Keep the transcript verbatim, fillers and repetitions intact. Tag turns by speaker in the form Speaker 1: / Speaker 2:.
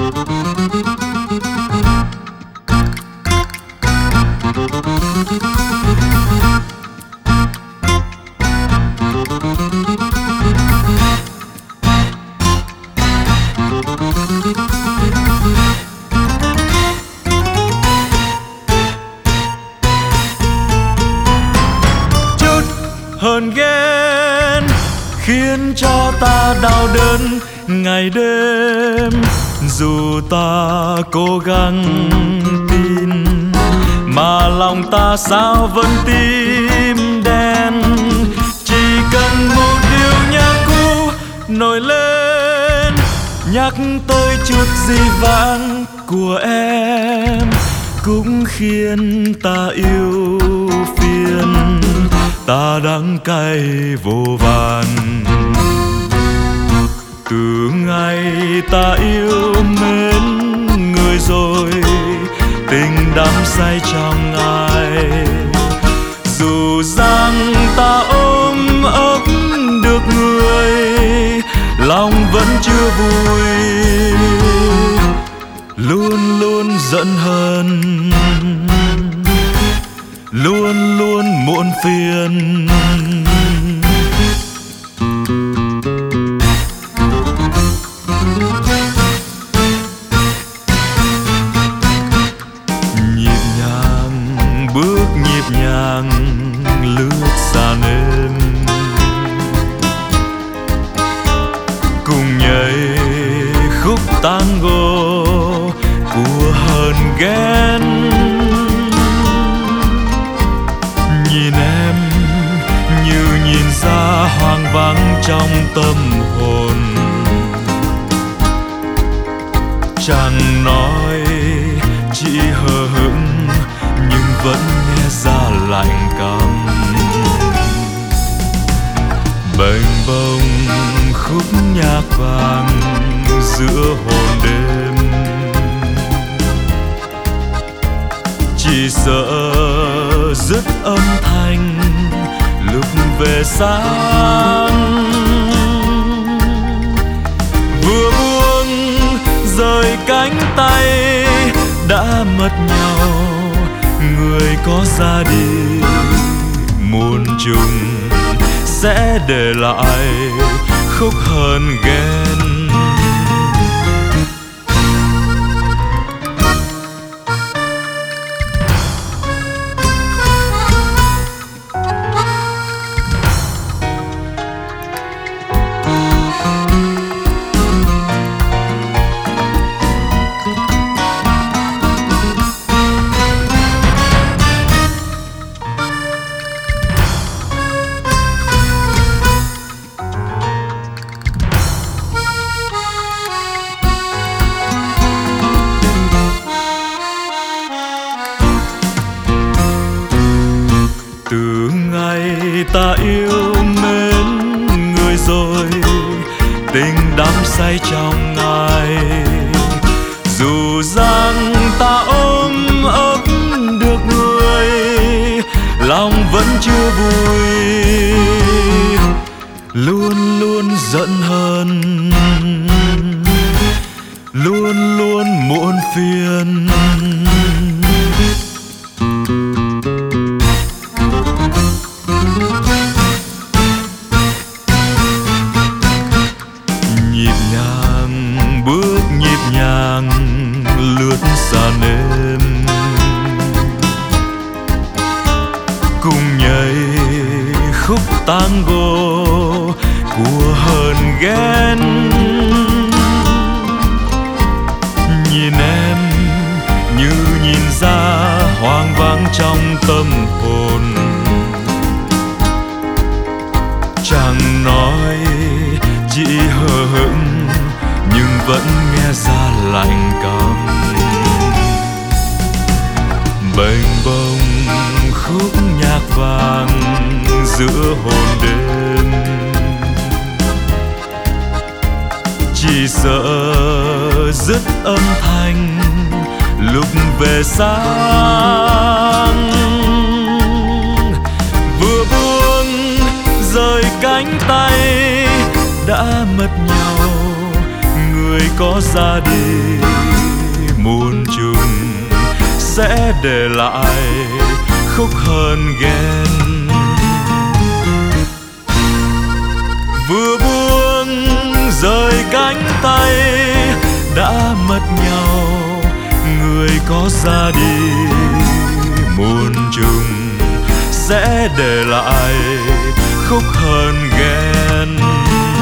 Speaker 1: Chút hờn ghen khiến cho ta đau đớn ngày đêm, dù ta cố gắng tin mà lòng ta sao vẫn tim đen. Chỉ cần một điều nhạc cũ nổi lên nhắc tới chút gì vãng của em, cũng khiến ta yêu phiền, ta đắng cay vô vàn. Từ ngày ta yêu mến người rồi, tình đắm say trong ai. Dù rằng ta ôm ấp được người, lòng vẫn chưa vui, luôn luôn giận hờn, luôn luôn muộn phiền. Nhịp nhàng bước nhịp nhàng lướt sàn êm, cùng nhảy khúc tango của hờn ghen. Nhìn em như nhìn ra hoang vắng trong tâm hồn, chẳng nói chỉ hờ hững nhưng vẫn nghe ra lạnh căm. Bềnh bông khúc nhạc vàng giữa hồn đêm, chỉ sợ dứt âm thanh lúc về sáng. Vừa buông rời cánh tay đã mất nhau, người có ra đi muôn trùng sẽ để lại khúc hờn ghen. Từ ngày ta yêu mến người rồi, tình đắm say trong ai. Dù rằng ta ôm ấp được người, lòng vẫn chưa vui, luôn luôn giận hờn, luôn luôn muộn phiền. Nhịp nhàng bước nhịp nhàng lướt sàn êm, cùng nhảy khúc tango của hờn ghen. Nhìn em như nhìn ra hoang vắng trong tâm hồn, chẳng nói chỉ hờ hững nhưng vẫn nghe ra lạnh căm. Bềnh bông khúc nhạc vàng giữa hồn đêm, chỉ sợ dứt âm thanh lúc về sáng. Vừa buông rời cánh tay đã mất nhau, người có ra đi muôn trùng sẽ để lại khúc hờn ghen. Vừa buông rời cánh tay đã mất nhau, người có ra đi muôn trùng sẽ để lại khúc hờn ghen.